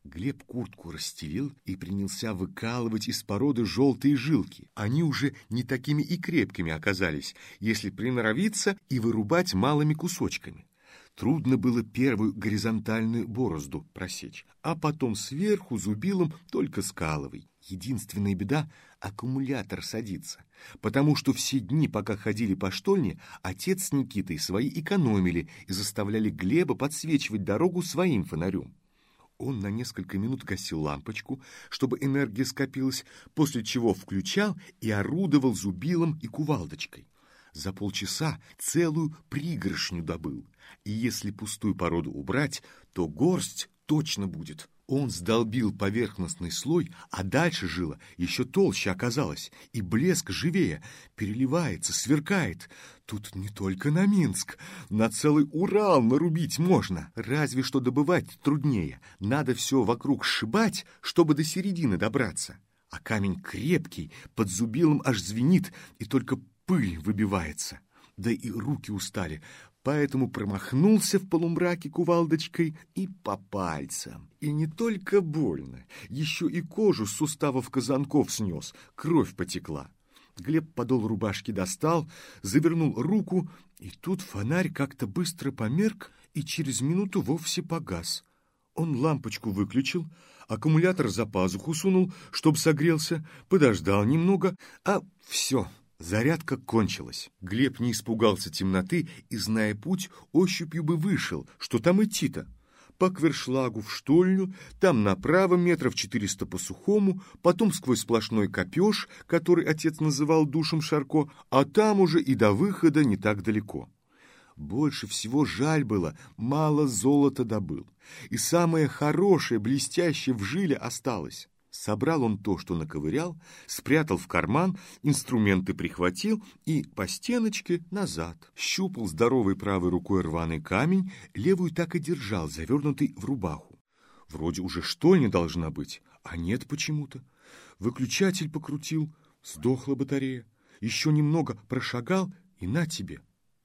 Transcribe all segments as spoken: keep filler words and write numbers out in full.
Глеб куртку расстелил и принялся выкалывать из породы желтые жилки. Они уже не такими и крепкими оказались, если приноровиться и вырубать малыми кусочками. Трудно было первую горизонтальную борозду просечь, а потом сверху зубилом только скалывай. Единственная беда — аккумулятор садится, потому что все дни, пока ходили по штольне, отец с Никитой свои экономили и заставляли Глеба подсвечивать дорогу своим фонарем. Он на несколько минут гасил лампочку, чтобы энергия скопилась, после чего включал и орудовал зубилом и кувалдочкой. За полчаса целую пригоршню добыл, и если пустую породу убрать, то горсть точно будет. Он сдолбил поверхностный слой, а дальше жила еще толще оказалась, и блеск живее, переливается, сверкает. Тут не только на Минск, на целый Урал нарубить можно, разве что добывать труднее. Надо все вокруг сшибать, чтобы до середины добраться. А камень крепкий, под зубилом аж звенит, и только пыль выбивается. Да и руки устали, поэтому промахнулся в полумраке кувалдочкой и по пальцам. И не только больно, еще и кожу с суставов казанков снес, кровь потекла. Глеб подол рубашки достал, завернул руку, и тут фонарь как-то быстро померк и через минуту вовсе погас. Он лампочку выключил, аккумулятор за пазуху сунул, чтоб согрелся, подождал немного, а все, зарядка кончилась. Глеб не испугался темноты и, зная путь, ощупью бы вышел, что там идти-то. По Квершлагу в штольню, там направо метров четыреста по сухому, потом сквозь сплошной копеж, который отец называл душем Шарко, а там уже и до выхода не так далеко. Больше всего жаль было, мало золота добыл, и самое хорошее, блестящее в жиле осталось. Собрал он то, что наковырял, спрятал в карман, инструменты прихватил и по стеночке назад. Щупал здоровой правой рукой рваный камень, левую так и держал, завернутый в рубаху. Вроде уже штольня должна быть, а нет почему-то. Выключатель покрутил, сдохла батарея. Еще немного прошагал, и на тебе.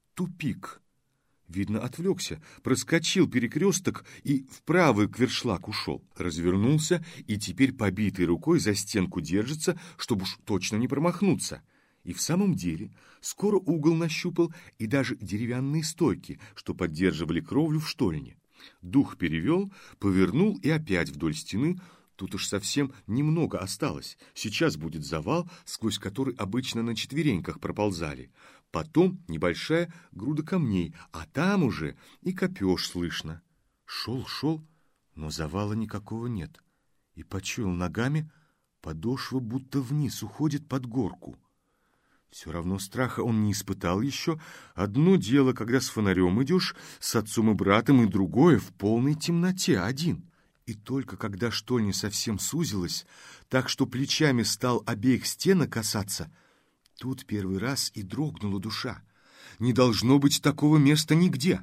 Тупик. Видно, отвлекся, проскочил перекресток и в правый Квершлаг ушел. Развернулся и теперь побитой рукой за стенку держится, чтобы уж точно не промахнуться. И в самом деле скоро угол нащупал и даже деревянные стойки, что поддерживали кровлю в штольне. Дух перевел, повернул и опять вдоль стены. Тут уж совсем немного осталось. Сейчас будет завал, сквозь который обычно на четвереньках проползали. Потом небольшая груда камней, а там уже и копеж слышно. Шел, шел, но завала никакого нет. И почуял ногами, подошва будто вниз уходит под горку. Все равно страха он не испытал еще. Одно дело, когда с фонарем идешь, с отцом и братом, и другое в полной темноте, один. И только когда штольня совсем сузилась, так что плечами стал обеих стенок касаться, тут первый раз и дрогнула душа. Не должно быть такого места нигде.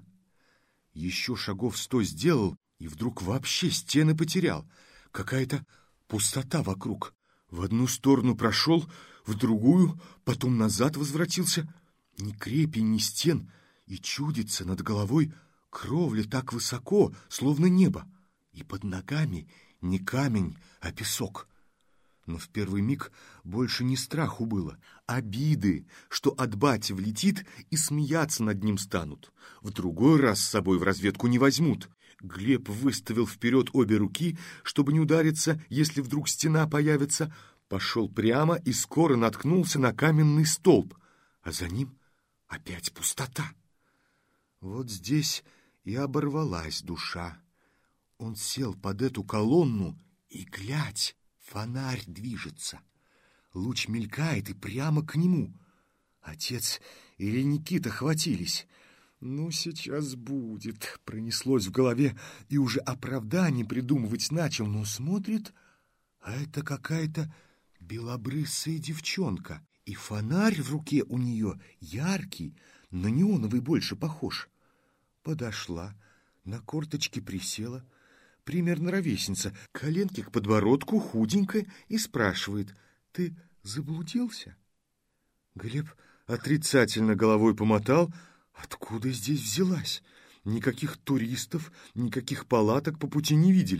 Еще шагов сто сделал, и вдруг вообще стены потерял. Какая-то пустота вокруг. В одну сторону прошел, в другую, потом назад возвратился. Ни крепи, ни стен, и чудится над головой кровля так высоко, словно небо. И под ногами не камень, а песок. Но в первый миг больше не страху было, обиды, что от бати влетит и смеяться над ним станут. В другой раз с собой в разведку не возьмут. Глеб выставил вперед обе руки, чтобы не удариться, если вдруг стена появится. Пошел прямо и скоро наткнулся на каменный столб, а за ним опять пустота. Вот здесь и оборвалась душа. Он сел под эту колонну и, глядь, фонарь движется. Луч мелькает и прямо к нему. Отец или Никита хватились. «Ну, сейчас будет», — пронеслось в голове, и уже оправдание придумывать начал, но смотрит, а это какая-то белобрысая девчонка, и фонарь в руке у нее яркий, на неоновый больше похож. Подошла, на корточки присела, примерно ровесница, коленки к подбородку, худенькая, и спрашивает: «Ты заблудился?» Глеб отрицательно головой помотал. Откуда здесь взялась? Никаких туристов, никаких палаток по пути не видели.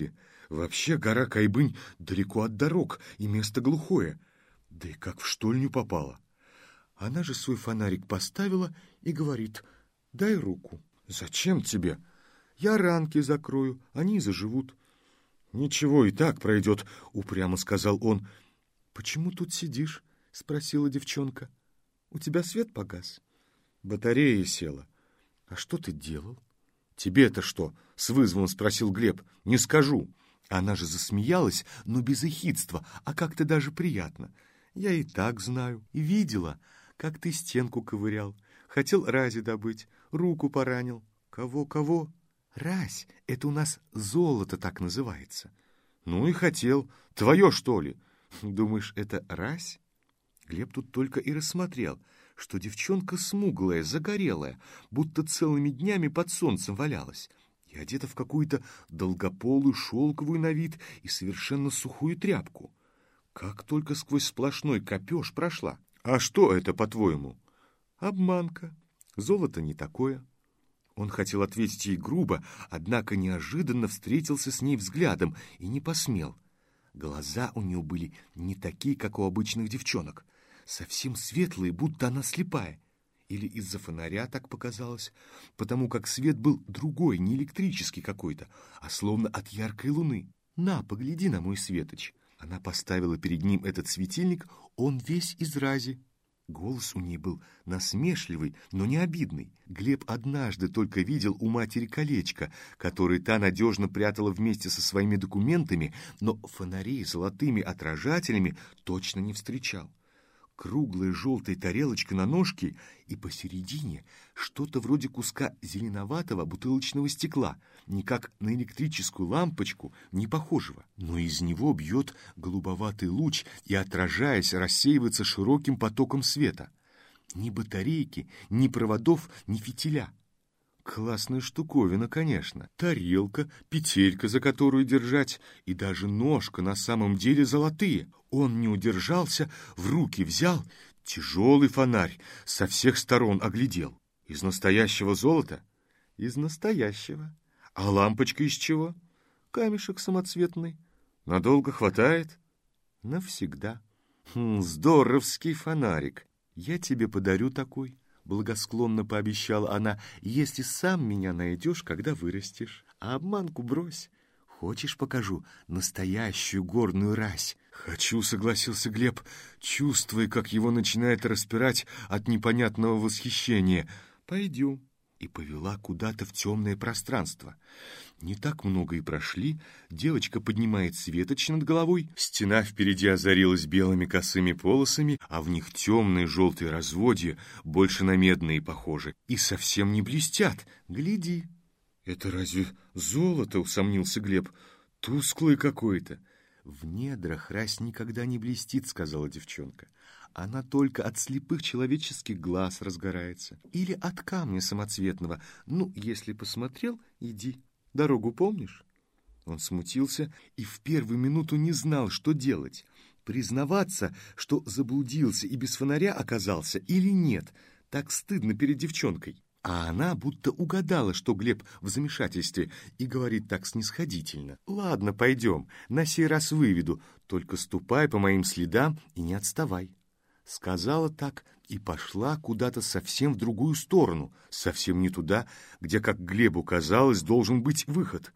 Вообще гора Кайбынь далеко от дорог, и место глухое. Да и как в штольню попала. Она же свой фонарик поставила и говорит: дай руку. Зачем тебе? Я ранки закрою, они заживут. Ничего, и так пройдет, упрямо сказал он. Почему тут сидишь? Спросила девчонка. У тебя свет погас? Батарея села. А что ты делал? Тебе-то что? С вызовом спросил Глеб. Не скажу. Она же засмеялась, но без ехидства, а как-то даже приятно. Я и так знаю, и видела, как ты стенку ковырял. Хотел рази добыть, руку поранил. Кого, кого? Разь, это у нас золото так называется. Ну и хотел. Твое, что ли? Думаешь, это разь? Глеб тут только и рассмотрел, что девчонка смуглая, загорелая, будто целыми днями под солнцем валялась, и одета в какую-то долгополую, шелковую на вид и совершенно сухую тряпку. Как только сквозь сплошной копеж прошла. А что это, по-твоему? Обманка. Золото не такое. Он хотел ответить ей грубо, однако неожиданно встретился с ней взглядом и не посмел. Глаза у нее были не такие, как у обычных девчонок, совсем светлые, будто она слепая. Или из-за фонаря так показалось, потому как свет был другой, не электрический какой-то, а словно от яркой луны. «На, погляди на мой светоч». Она поставила перед ним этот светильник, он весь из рази. Голос у ней был насмешливый, но не обидный. Глеб однажды только видел у матери колечко, которое та надежно прятала вместе со своими документами, но фонарей с золотыми отражателями точно не встречал. Круглая желтая тарелочка на ножке, и посередине что-то вроде куска зеленоватого бутылочного стекла, никак на электрическую лампочку не похожего. Но из него бьет голубоватый луч и, отражаясь, рассеивается широким потоком света. Ни батарейки, ни проводов, ни фитиля. Классная штуковина, конечно. Тарелка, петелька, за которую держать, и даже ножка на самом деле золотые. Он не удержался, в руки взял, тяжелый фонарь, со всех сторон оглядел. Из настоящего золота? Из настоящего. А лампочка из чего? Камешек самоцветный. Надолго хватает? Навсегда. Хм, здоровский фонарик. Я тебе подарю такой. Благосклонно пообещала она, если сам меня найдешь, когда вырастешь. А обманку брось. Хочешь, покажу настоящую горную разь? Хочу, согласился Глеб, чувствуя, как его начинает распирать от непонятного восхищения. Пойдем. И повела куда-то в темное пространство. Не так много и прошли. Девочка поднимает светоч над головой. Стена впереди озарилась белыми косыми полосами, а в них темные желтые разводья, больше на медные похожи, и совсем не блестят. Гляди. Это разве золото, усомнился Глеб? Тусклое какое-то. В недрах разь никогда не блестит, сказала девчонка. Она только от слепых человеческих глаз разгорается. Или от камня самоцветного. Ну, если посмотрел, иди. Дорогу помнишь? Он смутился и в первую минуту не знал, что делать. Признаваться, что заблудился и без фонаря оказался, или нет. Так стыдно перед девчонкой. А она будто угадала, что Глеб в замешательстве, и говорит так снисходительно. «Ладно, пойдем, на сей раз выведу, только ступай по моим следам и не отставай». Сказала так и пошла куда-то совсем в другую сторону, совсем не туда, где, как Глебу казалось, должен быть выход.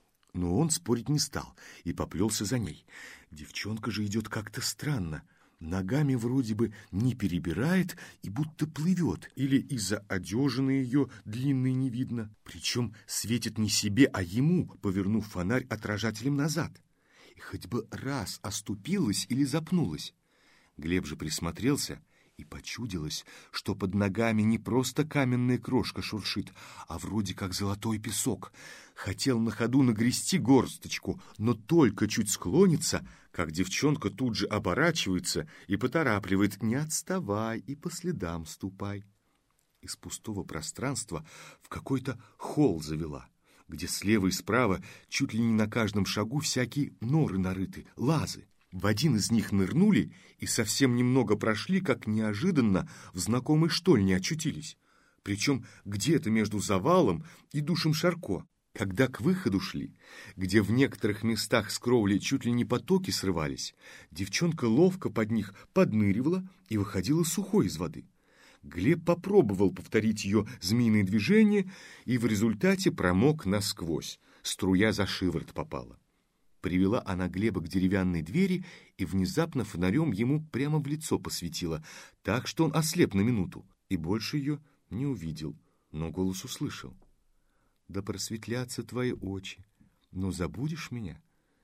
Но он спорить не стал и поплелся за ней. Девчонка же идет как-то странно. Ногами вроде бы не перебирает и будто плывет, или из-за одежины ее длинной не видно. Причем светит не себе, а ему, повернув фонарь отражателем назад. И хоть бы раз оступилась или запнулась. Глеб же присмотрелся, и почудилось, что под ногами не просто каменная крошка шуршит, а вроде как золотой песок. Хотел на ходу нагрести горсточку, но только чуть склонится, как девчонка тут же оборачивается и поторапливает: «Не отставай и по следам ступай». Из пустого пространства в какой-то холл завела, где слева и справа чуть ли не на каждом шагу всякие норы нарыты, лазы. В один из них нырнули и совсем немного прошли, как неожиданно в знакомой штольне очутились. Причем где-то между завалом и душем Шарко. Когда к выходу шли, где в некоторых местах с кровли чуть ли не потоки срывались, девчонка ловко под них подныривала и выходила сухой из воды. Глеб попробовал повторить ее змеиные движения и в результате промок насквозь, струя за шиворот попала. Привела она Глеба к деревянной двери и внезапно фонарем ему прямо в лицо посветила, так что он ослеп на минуту и больше ее не увидел, но голос услышал. «Да просветлятся твои очи, но забудешь меня,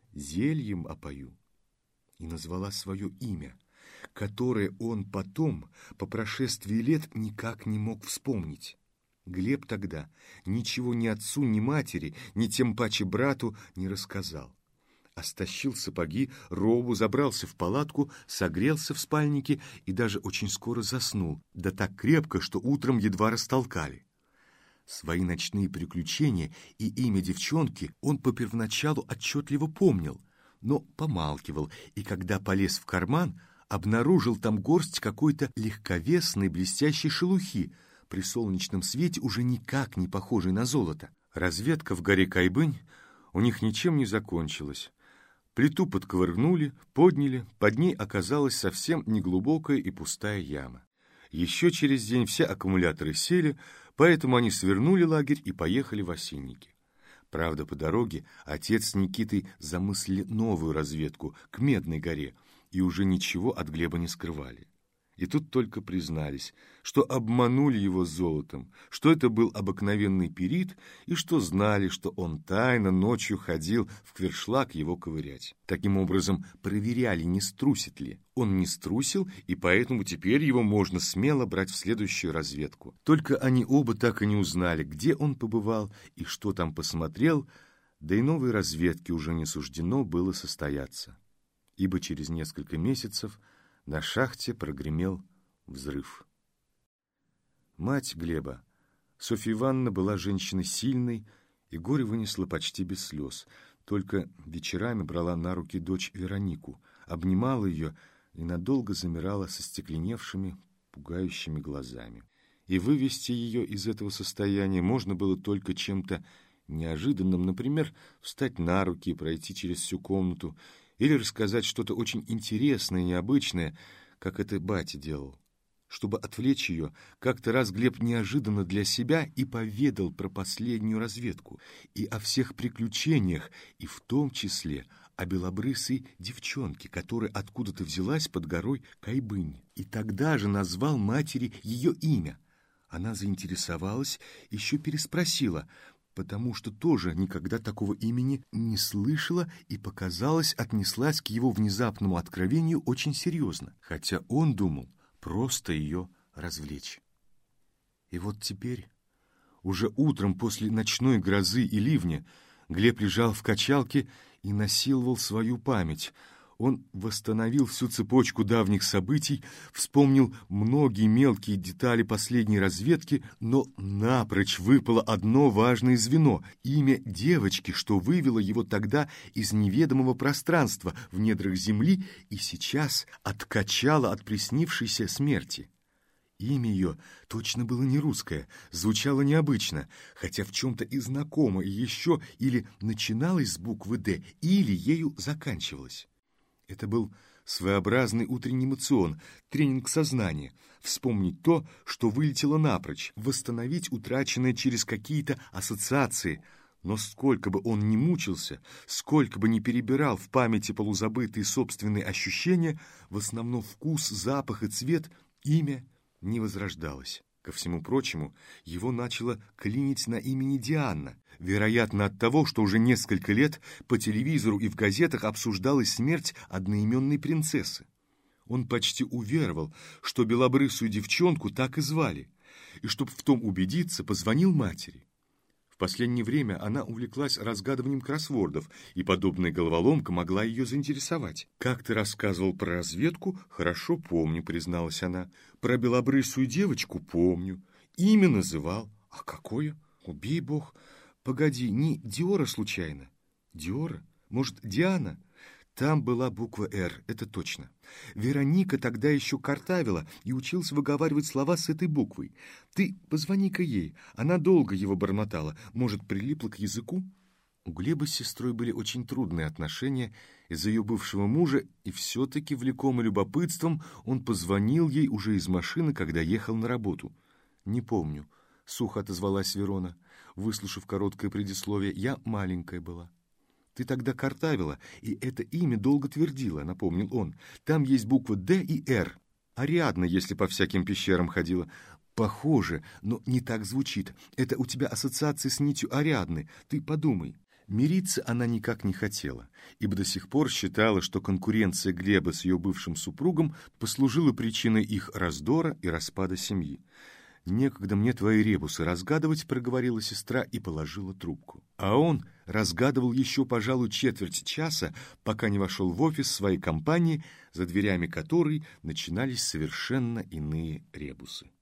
зельем опою». И назвала свое имя, которое он потом, по прошествии лет, никак не мог вспомнить. Глеб тогда ничего ни отцу, ни матери, ни тем паче брату не рассказал. А стащил сапоги, робу, забрался в палатку, согрелся в спальнике и даже очень скоро заснул, да так крепко, что утром едва растолкали. Свои ночные приключения и имя девчонки он по первоначалу отчетливо помнил, но помалкивал, и когда полез в карман, обнаружил там горсть какой-то легковесной блестящей шелухи, при солнечном свете уже никак не похожей на золото. Разведка в горе Кайбынь у них ничем не закончилась. Плиту подковыргнули, подняли, под ней оказалась совсем неглубокая и пустая яма. Еще через день все аккумуляторы сели, поэтому они свернули лагерь и поехали в Осинники. Правда, по дороге отец с Никитой замыслили новую разведку к Медной горе и уже ничего от Глеба не скрывали. И тут только признались, что обманули его золотом, что это был обыкновенный пирит и что знали, что он тайно ночью ходил в Квершлаг его ковырять. Таким образом, проверяли, не струсит ли. Он не струсил, и поэтому теперь его можно смело брать в следующую разведку. Только они оба так и не узнали, где он побывал и что там посмотрел, да и новой разведке уже не суждено было состояться. Ибо через несколько месяцев на шахте прогремел взрыв. Мать Глеба, Софья Ивановна, была женщиной сильной, и горе вынесла почти без слез. Только вечерами брала на руки дочь Веронику, обнимала ее и надолго замирала со стекленевшими, пугающими глазами. И вывести ее из этого состояния можно было только чем-то неожиданным, например, встать на руки и пройти через всю комнату, или рассказать что-то очень интересное и необычное, как это батя делал. Чтобы отвлечь ее, как-то раз Глеб неожиданно для себя и поведал про последнюю разведку, и о всех приключениях, и в том числе о белобрысой девчонке, которая откуда-то взялась под горой Кайбынь. И тогда же назвал матери ее имя. Она заинтересовалась, еще переспросила, потому что тоже никогда такого имени не слышала и, показалось, отнеслась к его внезапному откровению очень серьезно, хотя он думал просто ее развлечь. И вот теперь, уже утром после ночной грозы и ливня, Глеб лежал в качалке и насиловал свою память. Он восстановил всю цепочку давних событий, вспомнил многие мелкие детали последней разведки, но напрочь выпало одно важное звено — имя девочки, что вывело его тогда из неведомого пространства в недрах земли и сейчас откачало от приснившейся смерти. Имя ее точно было не русское, звучало необычно, хотя в чем-то и знакомо, и еще или начиналось с буквы «Д», или ею заканчивалось. Это был своеобразный утренний моцион, тренинг сознания, вспомнить то, что вылетело напрочь, восстановить утраченное через какие-то ассоциации. Но сколько бы он ни мучился, сколько бы ни перебирал в памяти полузабытые собственные ощущения, в основном вкус, запах и цвет, имя не возрождалось. Ко всему прочему, его начало клинить на имени Диана, вероятно от того, что уже несколько лет по телевизору и в газетах обсуждалась смерть одноименной принцессы. Он почти уверовал, что белобрысую девчонку так и звали, и, чтобы в том убедиться, позвонил матери. В последнее время она увлеклась разгадыванием кроссвордов, и подобная головоломка могла ее заинтересовать. «Как ты рассказывал про разведку, хорошо помню», — призналась она. «Про белобрысую девочку помню. Имя называл. А какое? Убей бог. Погоди, не Диора случайно?» «Диора? Может, Диана? Там была буква «Р», это точно. Вероника тогда еще картавила и училась выговаривать слова с этой буквой. Ты позвони-ка ей, она долго его бормотала, может, прилипла к языку? У Глеба с сестрой были очень трудные отношения из-за ее бывшего мужа, и все-таки, влекомый любопытством, он позвонил ей уже из машины, когда ехал на работу. «Не помню», — сухо отозвалась Верона, выслушав короткое предисловие. «Я маленькая была». «Ты тогда картавила, и это имя долго твердила», — напомнил он. «Там есть буквы «Д» и «Р». Ариадна, если по всяким пещерам ходила. Похоже, но не так звучит. Это у тебя ассоциации с нитью Ариадны. Ты подумай». Мириться она никак не хотела, ибо до сих пор считала, что конкуренция Глеба с ее бывшим супругом послужила причиной их раздора и распада семьи. «Некогда мне твои ребусы разгадывать», — проговорила сестра и положила трубку. А он разгадывал еще, пожалуй, четверть часа, пока не вошел в офис своей компании, за дверями которой начинались совершенно иные ребусы.